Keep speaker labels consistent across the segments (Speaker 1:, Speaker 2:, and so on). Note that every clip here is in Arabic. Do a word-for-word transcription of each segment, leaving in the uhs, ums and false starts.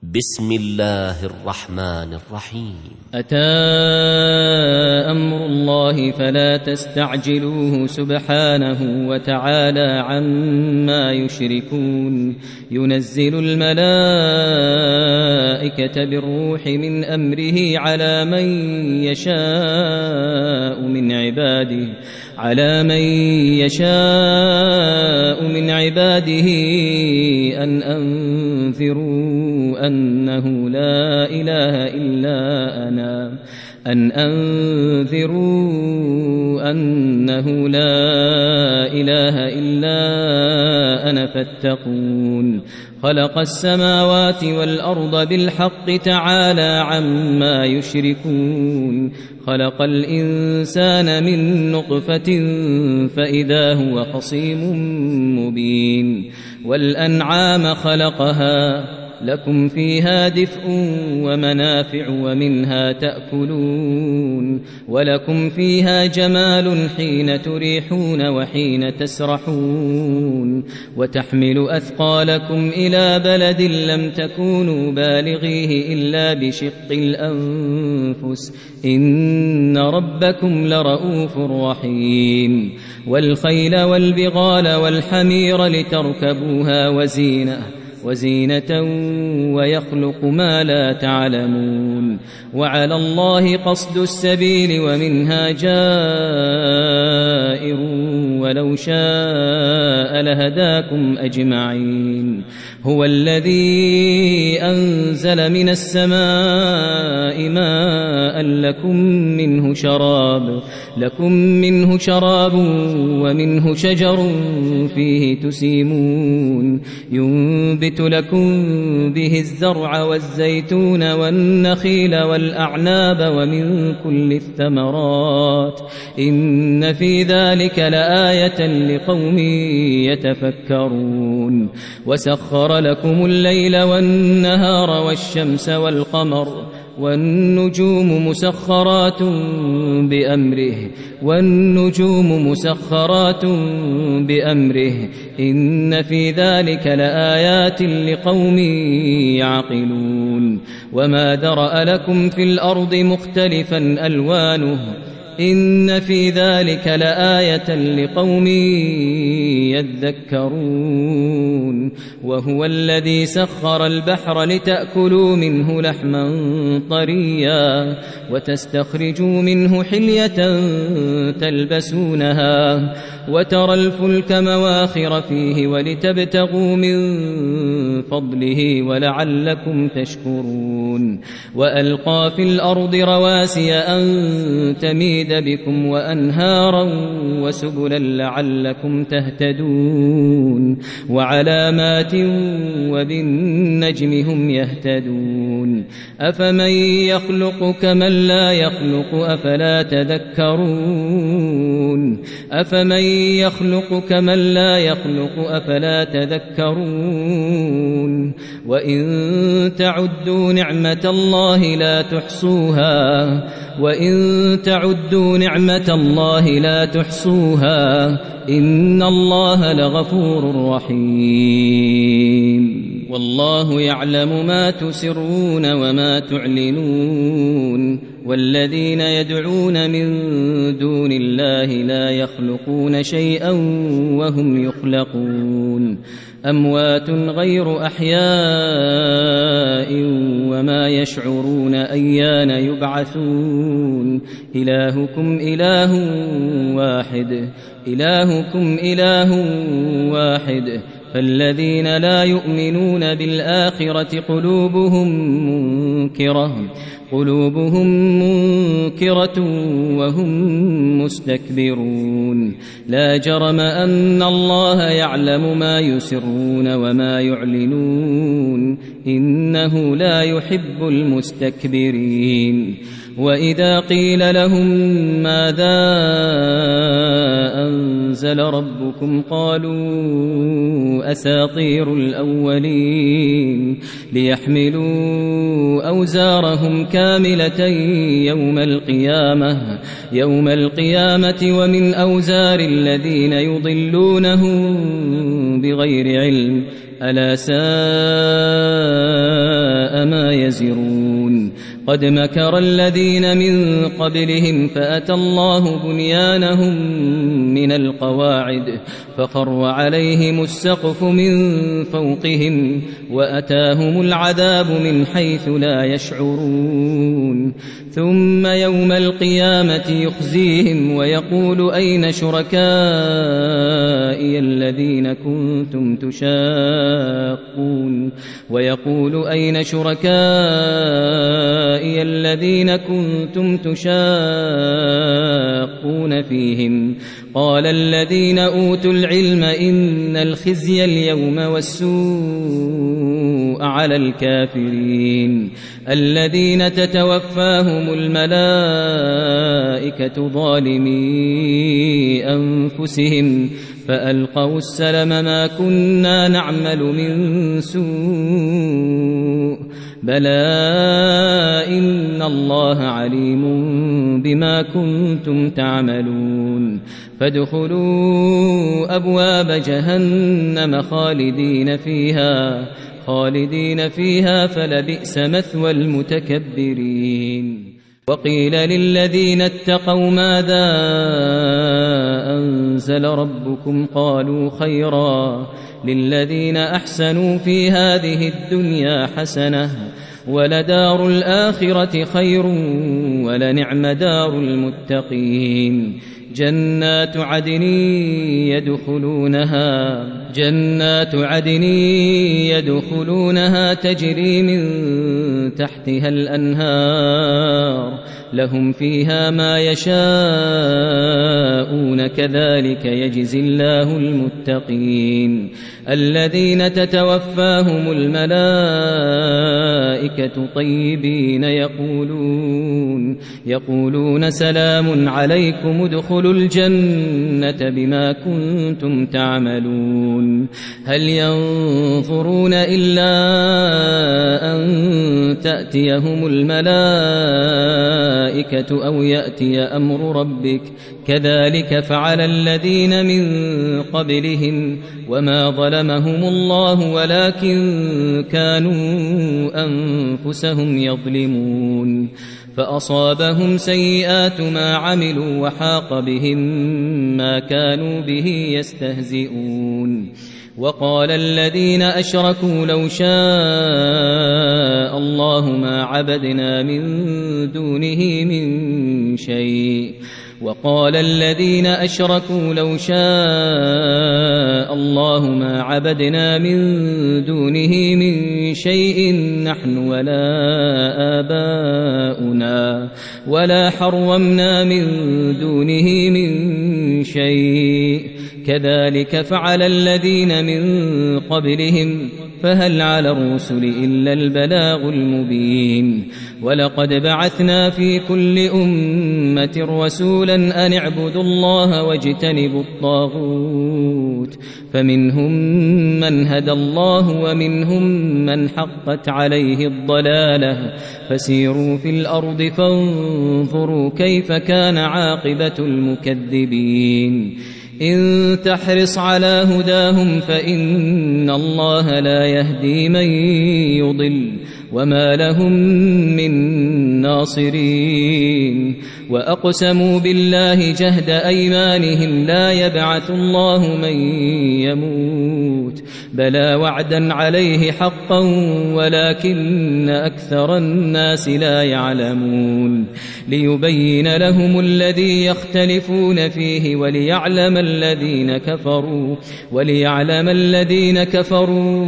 Speaker 1: بسم الله الرحمن الرحيم.
Speaker 2: أتى أمر الله فلا تستعجلوه سبحانه وتعالى عما يشركون. ينزل الملائكة بالروح من أمره على من يشاء من عباده على من يشاء من عباده أن أنذروا أنه لا إله إلا أنا أن أنذروا أنه لا إله إلا أنا فاتقون. خلق السماوات والأرض بالحق تعالى عما يشركون. خلق الإنسان من نطفة فإذا هو خصيم مبين. والأنعام خلقها لكم فيها دفء ومنافع ومنها تأكلون ولكم فيها جمال حين تريحون وحين تسرحون وتحمل أثقالكم إلى بلد لم تكونوا بالغيه إلا بشق الأنفس إن ربكم لرؤوف رحيم. والخيل والبغال والحمير لتركبوها وزينة وزينة ويخلق ما لا تعلمون. وعلى الله قصد السبيل ومنها جائر ولو شاء لهداكم أجمعين. هو الذي أنزل من السماء ماء لكم منه شراب لكم منه شراب ومنه شجر فيه تسيمون. ينبت لكم به الزرع والزيتون والنخيل والأعناب ومن كل الثمرات إن في ذلك لآية لقوم يتفكرون. وسخر لكم الليل والنهار والشمس والقمر والنجوم مسخرات بأمره والنجوم مسخرات بأمره إن في ذلك لآيات لقوم يعقلون. وما ذرأ لكم في الأرض مختلفا ألوانه إن في ذلك لآية لقوم يذكرون. وهو الذي سخر البحر لتأكلوا منه لحما طريا وتستخرجوا منه حلية تلبسونها وترى الفلك مواخر فيه ولتبتغوا من فضله ولعلكم تشكرون. وألقى في الأرض رواسي أن تميد بكم وأنهارا وسبلا لعلكم تهتدون. وعلامات وبالنجم هم يهتدون. أفمن يخلق كمن لا يخلق أفلا تذكرون أفمن يخلق كمن لا يخلق أفلا تذكرون. وإن تعدوا نعمة الله لا تحصوها وإن تعدوا نعمة الله لا تحصوها إن الله لغفور رحيم. والله يعلم ما تسرون وما تعلنون. والذين يدعون من دون الله لا يخلقون شيئا وهم يخلقون. أموات غير أحياء وما يشعرون أيان يبعثون. إلهكم إله واحد إلهكم إله واحد فالذين لا يؤمنون بالآخرة قلوبهم منكرة قلوبهم منكرة وهم مستكبرون. لا جرم أن الله يعلم ما يسرون وما يعلنون إنه لا يحب المستكبرين. وإذا قيل لهم ماذا أنزل ربكم قالوا أساطير الأولين ليحملوا أوزارهم كاملة يوم القيامة يوم القيامة ومن أوزار الذين يضلونهم بغير علم ألا ساء يزرون قد مكر الذين من قبلهم فأتى الله بنيانهم من القواعد فخر عليهم السقف من فوقهم وأتاهم العذاب من حيث لا يشعرون ثم يوم القيامة يخزيهم ويقول أين شركائي الذين كنتم تشاقون ويقول أين شركائي الذين كنتم تشاقون فيهم قال الذين أوتوا العلم إن الخزي اليوم والسوء على الكافرين الذين تتوفاهم الملائكة ظالمي أنفسهم فألقوا السلم ما كنا نعمل من سوء بلى إن الله عليم بما كنتم تعملون فادخلوا أبواب جهنم خالدين فيها خالدين فيها فلبئس مثوى المتكبرين وقيل للذين اتقوا ماذا أنزل ربكم قالوا خيرا للذين أحسنوا في هذه الدنيا حسنة ولدار الآخرة خير ولنعم دار المتقين جنات عدن يدخلونها جنات عدن يدخلونها تجري من تحتها الأنهار لهم فيها ما يشاءون كذلك يجزي الله المتقين الذين تتوفاهم الملائكة طيبين يقولون يقولون سلام عليكم ادخلوا الجنة بما كنتم تعملون هل ينظرون إلا أن تأتيهم الملائكة أو يأتي أمر ربك كذلك فعل الذين من قبلهم وما ظلمهم الله ولكن كانوا أنفسهم يظلمون فأصابهم سيئات ما عملوا وحاق بهم ما كانوا به يستهزئون وقال الذين أشركوا لو شاء الله ما عبدنا من دونه من شيء وقال الذين أشركوا لو شاء الله ما عبدنا من دونه من شيء نحن ولا آباؤنا ولا حرمنا من دونه من شيء كذلك فعل الذين من قبلهم فهل على الرسل إلا البلاغ المبين ولقد بعثنا في كل أمة رسولا أن اعبدوا الله واجتنبوا الطاغوت فمنهم من هدى الله ومنهم من حقت عليه الضلالة فسيروا في الأرض فانظروا كيف كان عاقبة المكذبين إن تحرص على هداهم فإن الله لا يهدي من يضل وما لهم من ناصرين وأقسموا بالله جهد أيمانهم لا يبعث الله من يموت بلى وعدا عليه حقا ولكن أكثر الناس لا يعلمون ليبين لهم الذي يختلفون فيه وليعلم الذين كفروا وليعلم الذين كفروا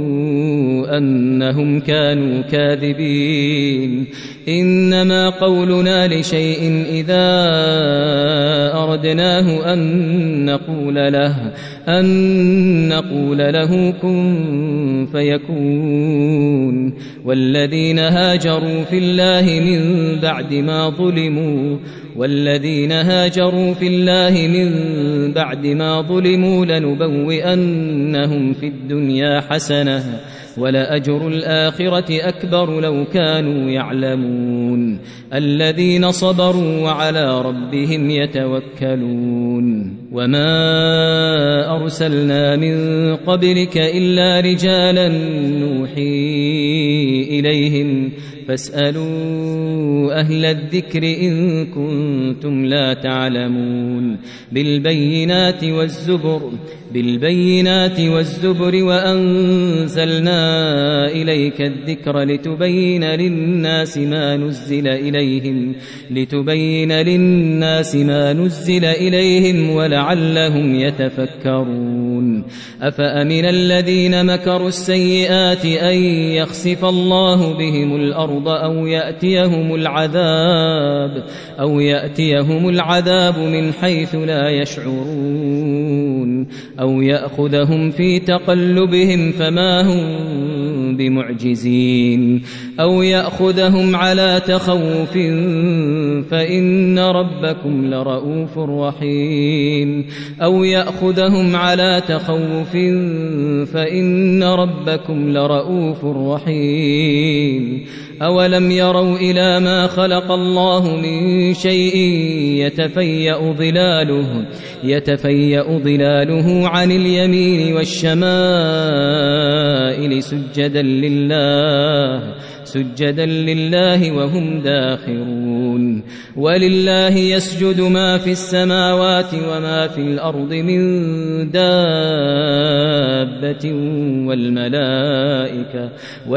Speaker 2: أنهم كانوا كاذبين إنما قولنا لشيء إذا أردناه أن نقول له أن نقول له كن فيكون والذين هاجروا في الله من بعد ما ظلموا والذين هاجروا في الله من بعد ما ظلموا لنبوئنهم في الدنيا حسنة ولأجر الآخرة أكبر لو كانوا يعلمون الذين صبروا وعلى ربهم يتوكلون وما أرسلنا من قبلك إلا رجالا نوحي إليهم فاسألوا أهل الذكر إن كنتم لا تعلمون بالبينات والزبر بالبينات والزبر وأنزلنا إليك الذكر لتبين للناس ما نزل إليهم لتبين للناس ما نزل إليهم ولعلهم يتفكرون أفأمن الذين مكروا السيئات أن يخسف الله بهم الأرض أو يأتيهم العذاب أو يأتيهم العذاب من حيث لا يشعرون أو يأخذهم في تقلبهم فما هم بمعجزين أو يأخذهم على تخوف فإن ربكم لرؤوف رحيم أو يأخذهم على تخوف فإن ربكم لرؤوف رحيم أولم يروا إلى ما خلق الله من شيء يتفيأ ظلاله يتفيأ ظلاله عن اليمين والشمائل سجدا لله سجدا لله وهم داخرون ولله يسجد ما في السماوات وما في الأرض من دابة والملائكة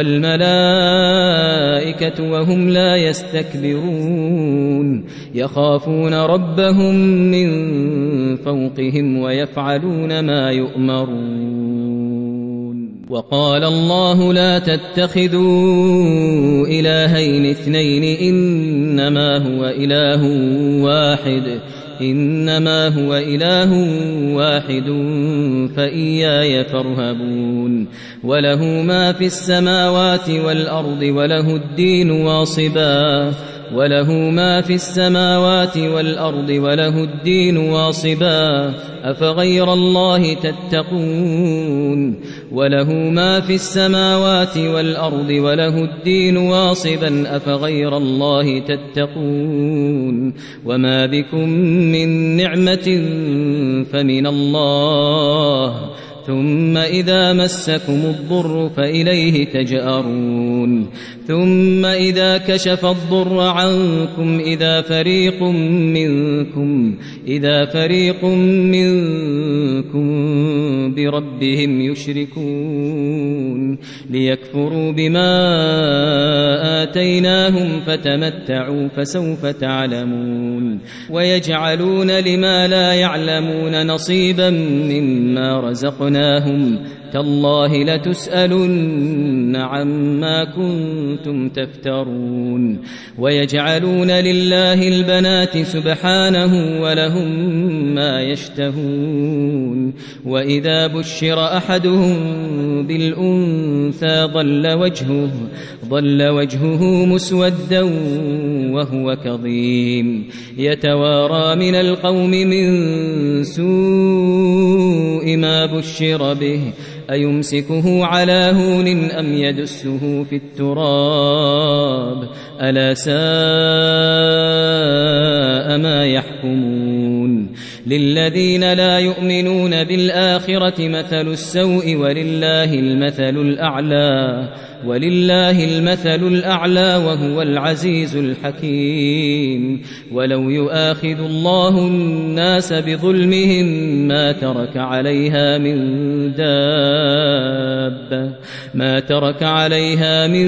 Speaker 2: والملائكة وهم لا يستكبرون يخافون ربهم من فوقهم ويفعلون ما يؤمرون وقال الله لا تتخذوا إلهين اثنين إنما هو إله واحد إنما هو إله واحد فإياي فارهبون وله ما في السماوات والأرض وله الدين واصبا وله ما في السماوات والأرض وله الدين واصبا أفغير الله تتقون وله ما في السماوات والأرض وله الدين واصبا أفغير الله تتقون وما بكم من نعمة فمن الله ثم إذا مسكم الضر فإليه تجأرون ثم إذا كشف الضر عنكم إذا فريق منكم إذا فريق منكم بربهم يشركون ليكفروا بما آتيناهم فتمتعوا فسوف تعلمون ويجعلون لما لا يعلمون نصيبا مما رزقناهم تالله لتسألن عما كنتم تفترون ويجعلون لله البنات سبحانه ولهم ما يشتهون وإذا بشر أحدهم بالأنثى ظل وجهه ظل وجهه مسودا وهو كظيم يتوارى من القوم من سوء ما بشر به أيمسكه على هون أم يدسه في التراب ألا ساء ما يحكمون للذين لا يؤمنون بالآخرة مثل السوء ولله المثل الأعلى ولله المثل الأعلى وهو العزيز الحكيم ولو يؤاخذ الله الناس بظلمهم ما ترك عليها من دابة ما ترك عليها من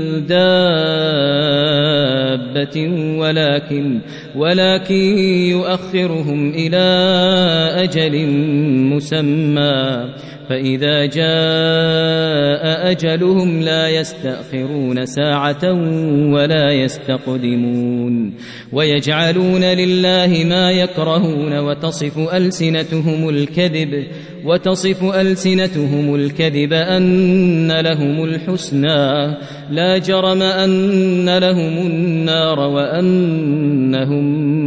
Speaker 2: دابة ولكن ولكن يؤخرهم إلى أجل مسمى فإذا جاء أجلهم لا يستأخرون ساعة ولا يستقدمون ويجعلون لله ما يكرهون وتصف ألسنتهم الكذب وتصف ألسنتهم الكذب أن لهم الحسنى لا جرم أن لهم النار وأنهم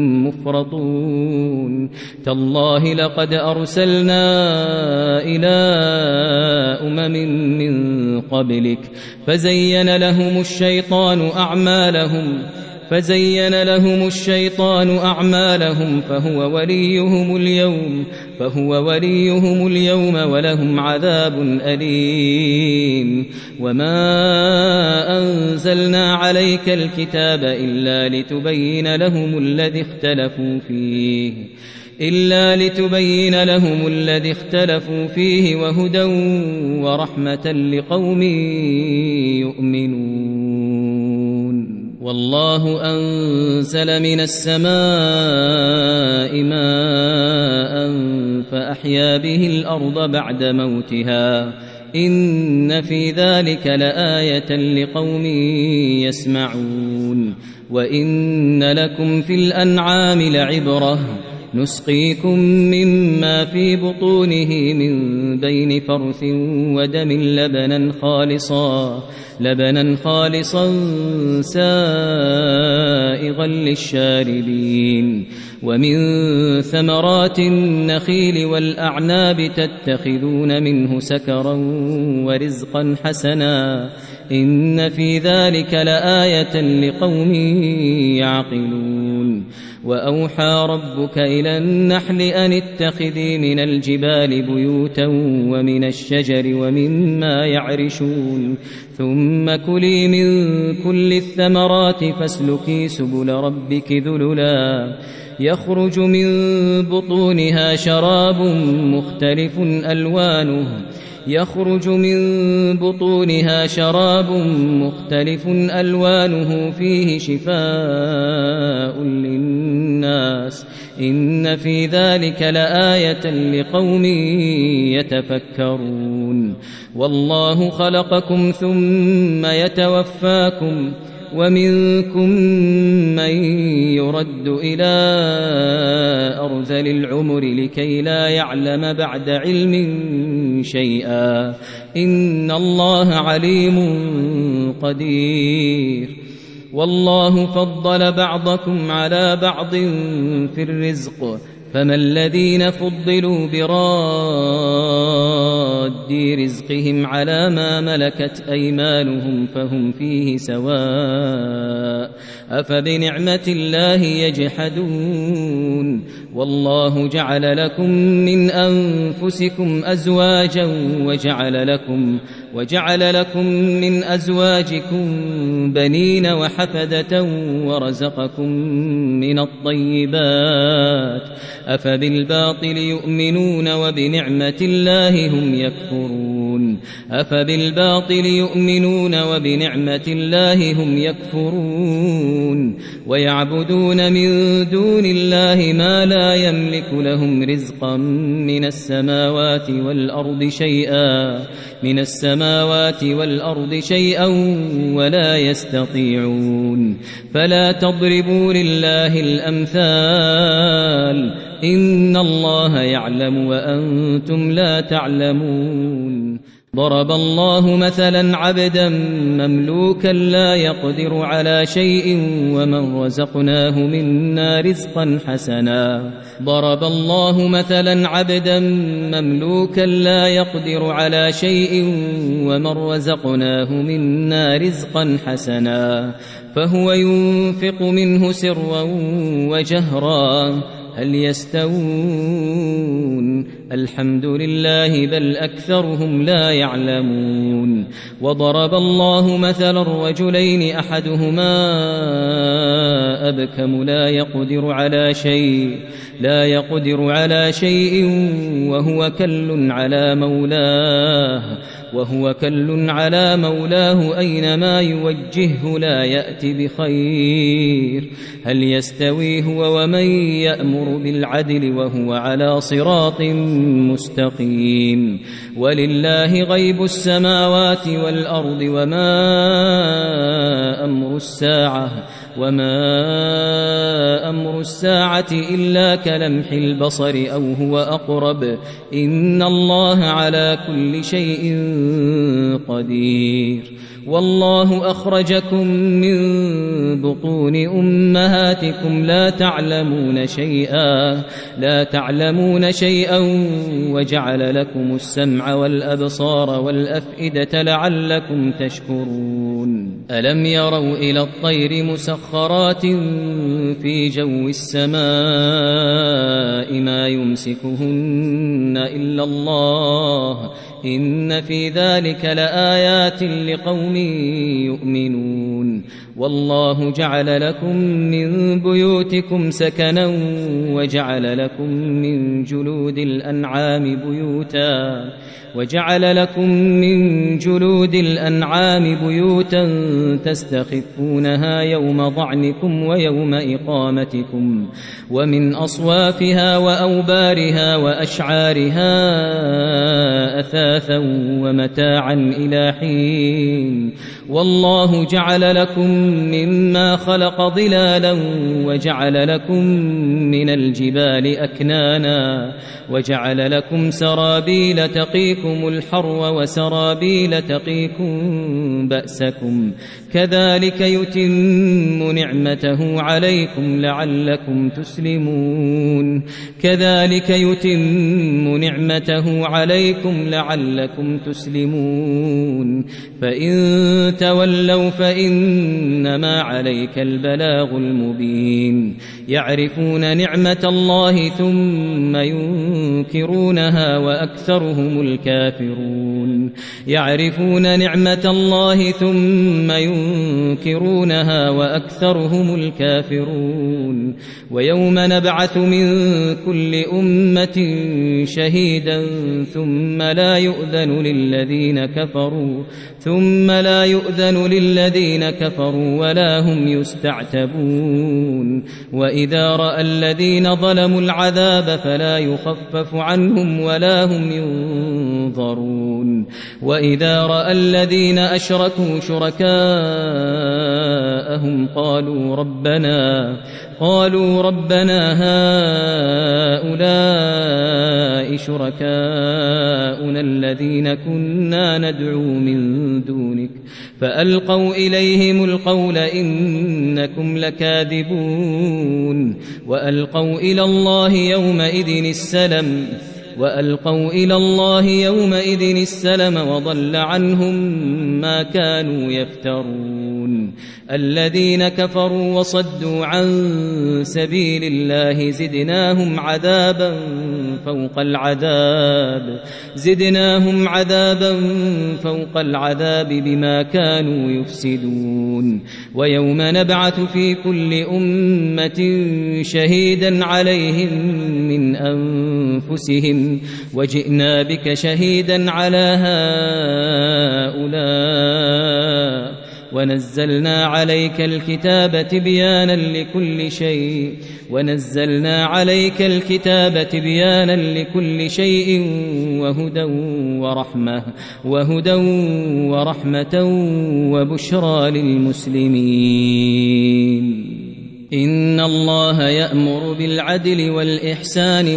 Speaker 2: مفرطون تالله لقد أرسلنا إلى أمم من قبلك فزين لهم الشيطان أعمالهم فزين لهم الشيطان أعمالهم فهو وليهم اليوم فهو وليهم اليوم ولهم عذاب أليم. وما أنزلنا عليك الكتاب إلا لتبين لهم الذي اختلفوا فيه إلا لتبين لهم الذي اختلفوا فيه وهدى ورحمة لقوم يؤمنون. والله أنزل من السماء ماء فأحيا به الأرض بعد موتها إن في ذلك لآية لقوم يسمعون. وإن لكم في الأنعام لعبرة نسقيكم مما في بطونه من بين فرث ودم لبنا خالصا لبنا خالصا سائغا للشاربين. ومن ثمرات النخيل والأعناب تتخذون منه سكرا ورزقا حسنا إن في ذلك لآية لقوم يعقلون. وأوحى ربك إلى النحل أن اتخذي من الجبال بيوتا ومن الشجر ومما يعرشون ثم كلي من كل الثمرات فاسلكي سبل ربك ذللا يخرج من بطونها شراب مختلف ألوانه يخرج من بطونها شراب مختلف ألوانه فيه شفاء للناس إن في ذلك لآية لقوم يتفكرون. والله خلقكم ثم يتوفاكم ومنكم من يرد إلى أرذل العمر لكي لا يعلم بعد علم شيئا إن الله عليم قدير. والله فضل بعضكم على بعض في الرزق فما الذين فضلوا براد رزقهم على ما ملكت أيمانهم فهم فيه سواء أفبنعمة الله يجحدون. والله جعل لكم من أنفسكم أزواجا وجعل لكم وجعل لكم من أزواجكم بنين وحفدة ورزقكم من الطيبات أفبالباطل يؤمنون وبنعمة الله هم يكفرون أفبالباطل يؤمنون وبنعمة الله هم يكفرون ويعبدون من دون الله ما لا يملك لهم رزقا من السماوات والأرض شيئا من السماوات والأرض شيئا ولا يستطيعون. فلا تضربوا لله الأمثال إن الله يعلم وأنتم لا تعلمون. ضرب الله مثلا عبدا مملوكا لا يقدر على شيء ومن رزقناه منا رزقا حسنا ضرب الله مثلا عبدا مملوكا لا يقدر على شيء ومن رزقناه منا رزقا حسنا فهو ينفق منه سرا وجهرا هل يستوون الحمد لله بل أكثرهم لا يعلمون. وضرب الله مثلا الرجلين أحدهما أبكم لا يقدر على شيء لا يقدر على شيء وهو كل على مولاه وهو كل على مولاه أينما يوجهه لا يأتي بخير هل يستوي هو ومن يأمر بالعدل وهو على صراط مستقيم. ولله غيب السماوات والأرض وما أمر الساعة وما أمر الساعة إلا كلمح البصر أو هو أقرب إن الله على كل شيء قدير. والله أخرجكم من بطون أمهاتكم لا تعلمون شيئا لا تعلمون شيئا وجعل لكم السمع والأبصار والأفئدة لعلكم تشكرون ألم يروا إلى الطير مسخرات في جو السماء ما يمسكهن إلا الله إن في ذلك لآيات لقوم يؤمنون والله جعل لكم من بيوتكم سكنا وجعل لكم من جلود الأنعام بيوتا وجعل لكم من جلود الأنعام بيوتا تستخفونها يوم ضعنكم ويوم إقامتكم ومن أصوافها وأوبارها وأشعارها أثاثا ومتاعا إلى حين والله جعل لكم مما خلق ظلالا وجعل لكم من الجبال أكنانا وجعل لكم سرابيل تقيكم الحر وسرابيل تقيكم بأسكم كذلك يتم نعمته عليكم لعلكم تسلمون كذلك يتم نعمته عليكم لعلكم تسلمون فإن تولوا فإنما عليك البلاغ المبين يعرفون نعمة الله ثم ينكرونها وأكثرهم الكافرون يعرفون نعمة الله ثم ينكرونها وأكثرهم الكافرون ويوم نبعث من كل أمة شهيدا ثم لا يؤذن للذين كفروا ثم لا يؤذن للذين كفروا ولا هم يستعتبون وإذا رأى الذين ظلموا العذاب فلا يخفف عنهم ولا هم ينظرون وإذا رأى الذين أشركوا شركاءهم قالوا ربنا قالوا ربنا هؤلاء شركاؤنا الذين كنا ندعو من دونك فألقوا إليهم القول إنكم لكاذبون وألقوا إلى الله يومئذ السلم وألقوا إلى الله يومئذ السلم وضل عنهم ما كانوا يفترون الذين كفروا وصدوا عن سبيل الله زدناهم عذابا فوق العذاب زدناهم عذابا فوق العذاب بما كانوا يفسدون ويوم نبعث في كل أمة شهيدا عليهم من أنفسهم وجئنا بك شهيدا على هؤلاء ونزلنا عليك الكتاب تبيانا لكل شيء ونزلنا عليك الكتاب تبيانا لكل شيء وهدى ورحمة وهدى ورحمة وبشرى للمسلمين إن الله يأمر بالعدل والإحسان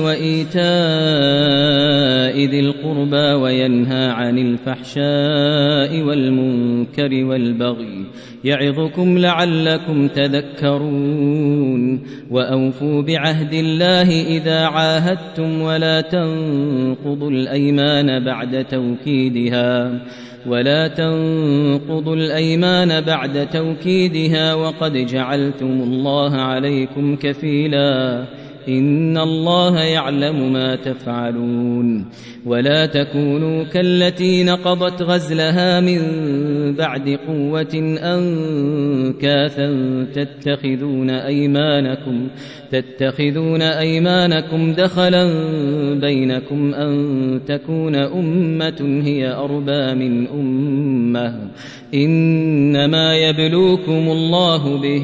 Speaker 2: وإيتاء ذي القربى وينهى عن الفحشاء والمنكر والبغي يعظكم لعلكم تذكرون وأوفوا بعهد الله إذا عاهدتم ولا تنقضوا الأيمان بعد توكيدها ولا تنقضوا الأيمان بعد توكيدها وقد جعلتم الله عليكم كفيلا إن الله يعلم ما تفعلون ولا تكونوا كالتي نقضت غزلها من بعد قوة أنكاثا تتخذون أيمانكم تتخذون أيمانكم دخلا بينكم أن تكون أمة هي أربى من أمة إنما يبلوكم الله به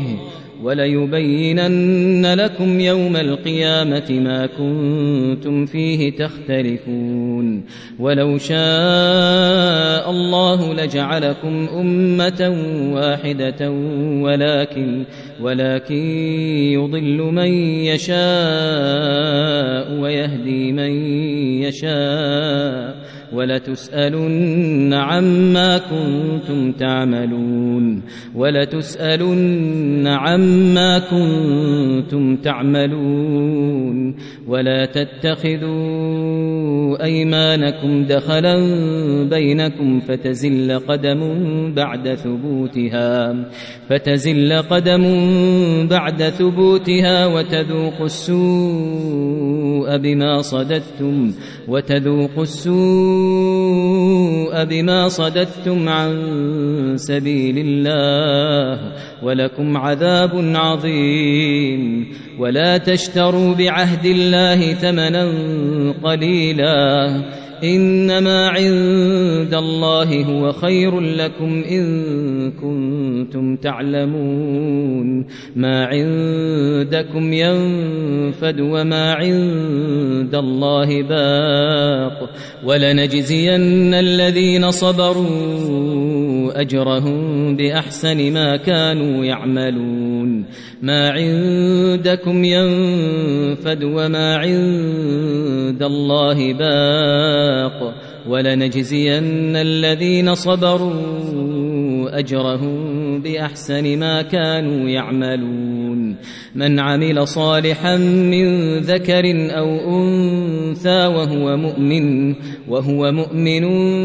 Speaker 2: وليبينن لكم يوم القيامة ما كنتم فيه تختلفون ولو شاء الله لجعلكم أمة واحدة ولكن ولكن يضل من يشاء ويهدي من يشاء ولتسألن عما كنتم تعملون ولتسألن عما كنتم تعملون ولا تتخذوا أيمانكم دخلا بينكم فتزل قدم بعد ثبوتها فتزل قدم بعد ثبوتها وتذوقوا السوء بما صددتم وتذوقوا السوء بما صددتم عن سبيل الله ولكم عذاب عظيم ولا تشتروا بعهد الله ثمنا قليلا إنما عند الله هو خير لكم إن كنتم تعلمون ما عندكم ينفد وما عند الله باق ولنجزين الذين صبروا أجرهم بأحسن ما كانوا يعملون ما عندكم ينفد وما عند الله باق ولنجزين الذين صبروا أجرهم بأحسن ما كانوا يعملون من عمل صالحا من ذكر أو أنثى وهو مؤمن وهو مؤمن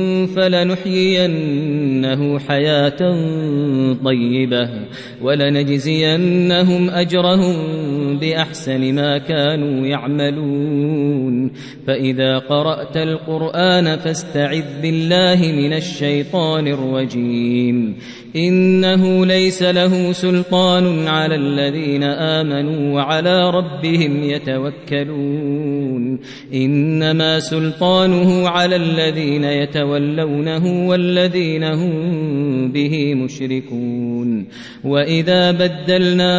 Speaker 2: فلنحيينه حياة طيبة ولنجزينهم أجرهم بأحسن ما كانوا يعملون فإذا قرأت القرآن فاستعذ بالله من الشيطان الرجيم إنه ليس له سلطان على الذين آمنوا وعلى ربهم يتوكلون إنما سلطانه على الذين يتولونه والذين هم به مشركون وإذا بدلنا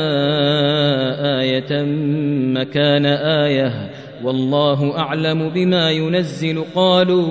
Speaker 2: آية مكان آية والله أعلم بما ينزل قالوا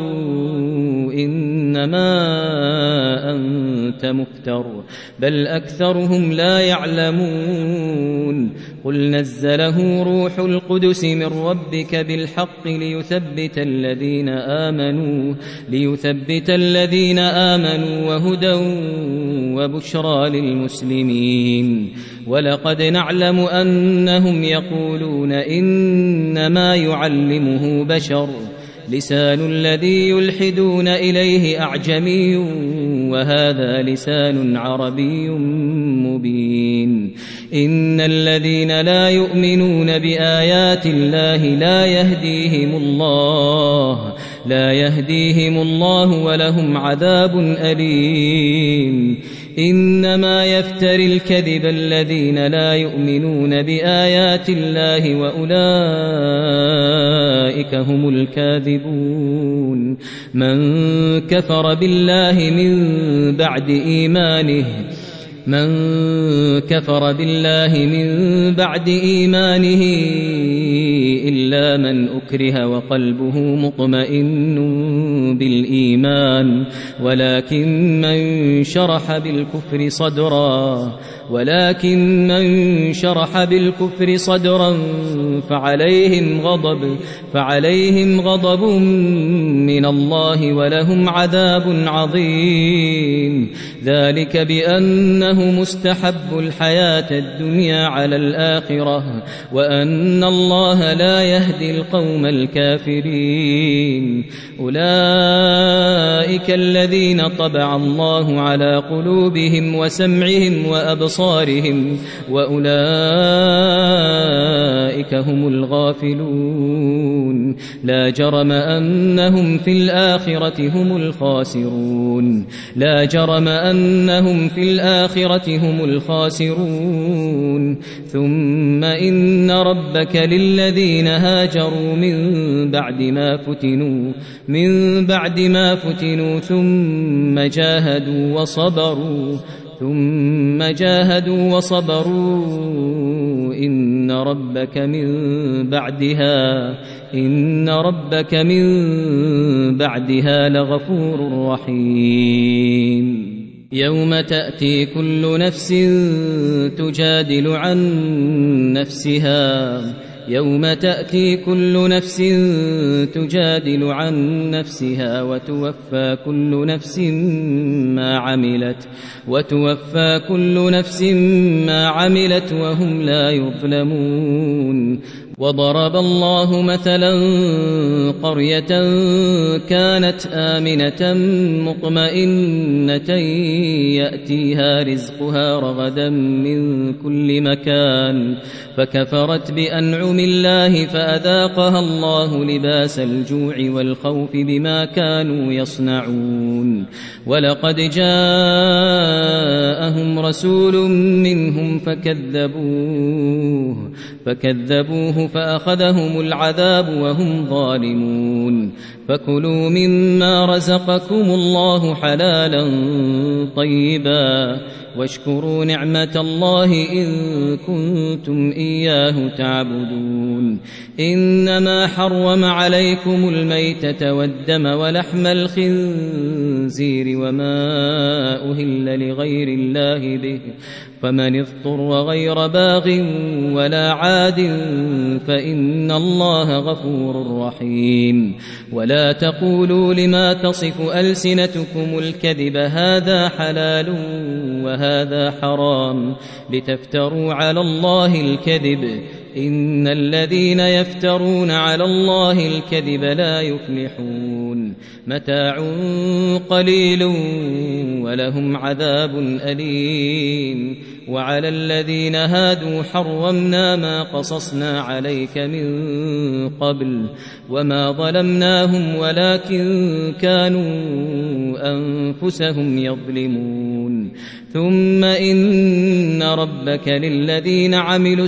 Speaker 2: إنما أنت مفتر بل أكثرهم لا يعلمون قل نزله روح القدس من ربك بالحق ليثبت الذين آمنوا ليثبت الذين آمنوا وهدى وبشرى للمسلمين ولقد نعلم أنهم يقولون إنما يعلمه بشر لسان الذي يلحدون إليه أعجمي وهذا لسان عربي مبين إن الذين لا يؤمنون بآيات الله لا يهديهم الله لا يهديهم الله ولهم عذاب أليم إنما يفتري الكذب الذين لا يؤمنون بآيات الله وأولئك هم الكاذبون من كفر بالله من بعد إيمانه من كفر بالله من بعد إيمانه إلا من أكره وقلبه مطمئن بالإيمان ولكن من شرح بالكفر صدرا ولكن من شرح بالكفر صدرا فعليهم غضب فعليهم غضب من الله ولهم عذاب عظيم ذلك بأنه مستحب الحياة الدنيا على الآخرة وأن الله لا يهدي القوم الكافرين أولئك الذين طبع الله على قلوبهم وسمعهم وأبصارهم وأولئك هم الغافلون لا جرم أنهم في الآخرة هم الخاسرون لا جرم أنهم في الآخرة هم الخاسرون ثم إن ربك للذين هاجروا من بعد ما فتنوا من بعد ما فتنوا ثم جاهدوا وصبروا ثم جاهدوا وصبروا إن ربك من بعدها إن ربك من بعدها لغفور رحيم يوم تأتي كل نفس تجادل عن نفسها يوم تأتي كل نفس تجادل عن نفسها وتوفى كل نفس ما عملت وتوفى كل نفس ما عملت وهم لا يظلمون وضرب الله مثلا قرية كانت آمنة مطمئنة يأتيها رزقها رغدا من كل مكان فكفرت بأنعم الله فأذاقها الله لباس الجوع والخوف بما كانوا يصنعون ولقد جاءهم رسول منهم فكذبوه فكذبوه فأخذهم العذاب وهم ظالمون فكلوا مما رزقكم الله حلالا طيبا واشكروا نعمة الله إن كنتم إياه تعبدون إنما حرم عليكم الميتة والدم ولحم الخنزير وما أهل لغير الله به فمن اضطر غير باغ ولا عاد فإن الله غفور رحيم ولا تقولوا لما تصف ألسنتكم الكذب هذا حلال وهذا حرام لتفتروا على الله الكذب إن الذين يفترون على الله الكذب لا يفلحون متاع قليل ولهم عذاب أليم وعلى الذين هادوا حرمنا ما قصصنا عليك من قبل وما ظلمناهم ولكن كانوا أنفسهم يظلمون ثم إن ربك للذين عملوا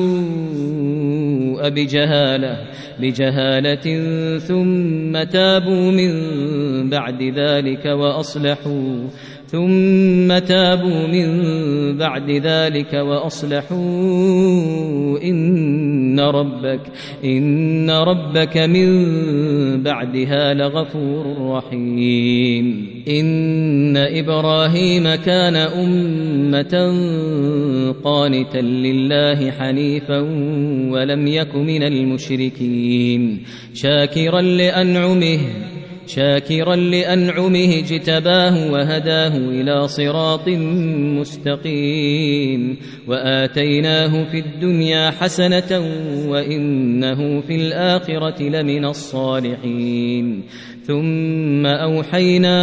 Speaker 2: السوء بجهالة بجهالة ثم تابوا من بعد ذلك وأصلحوا ثم تابوا من بعد ذلك وأصلحوا إن ربك إن ربك من بعدها لغفور رحيم إن إبراهيم كان أمة قانتا لله حنيفا ولم يك من المشركين شاكرا لأنعمه شاكرا لأنعمه اجتباه وهداه إلى صراط مستقيم وآتيناه في الدنيا حسنة وإنه في الآخرة لمن الصالحين ثم أوحينا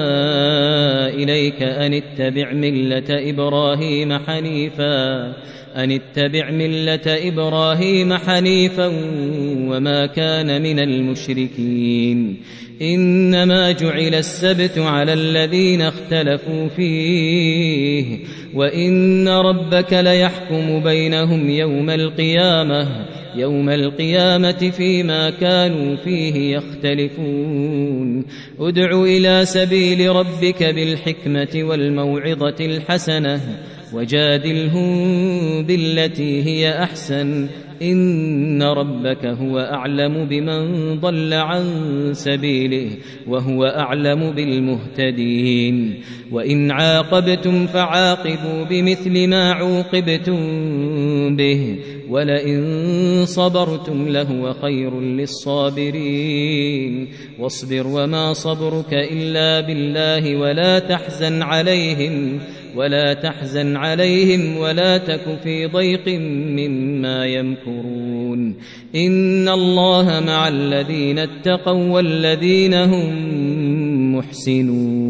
Speaker 2: إليك أن اتبع ملة إبراهيم حنيفا أن اتبع ملة إبراهيم حنيفا وما كان من المشركين إنما جعل السبت على الذين اختلفوا فيه وإن ربك ليحكم بينهم يوم القيامة يوم القيامة فيما كانوا فيه يختلفون ادع إلى سبيل ربك بالحكمة والموعظة الحسنة وجادلهم بالتي هي أحسن إن ربك هو أعلم بمن ضل عن سبيله وهو أعلم بالمهتدين وإن عاقبتم فعاقبوا بمثل ما عوقبتم به ولئن صبرتم لهو خير للصابرين واصبر وما صبرك إلا بالله ولا تحزن عليهم ولا تحزن عليهم ولا تك في ضيق مما يمكرون إن الله مع الذين اتقوا والذين هم محسنون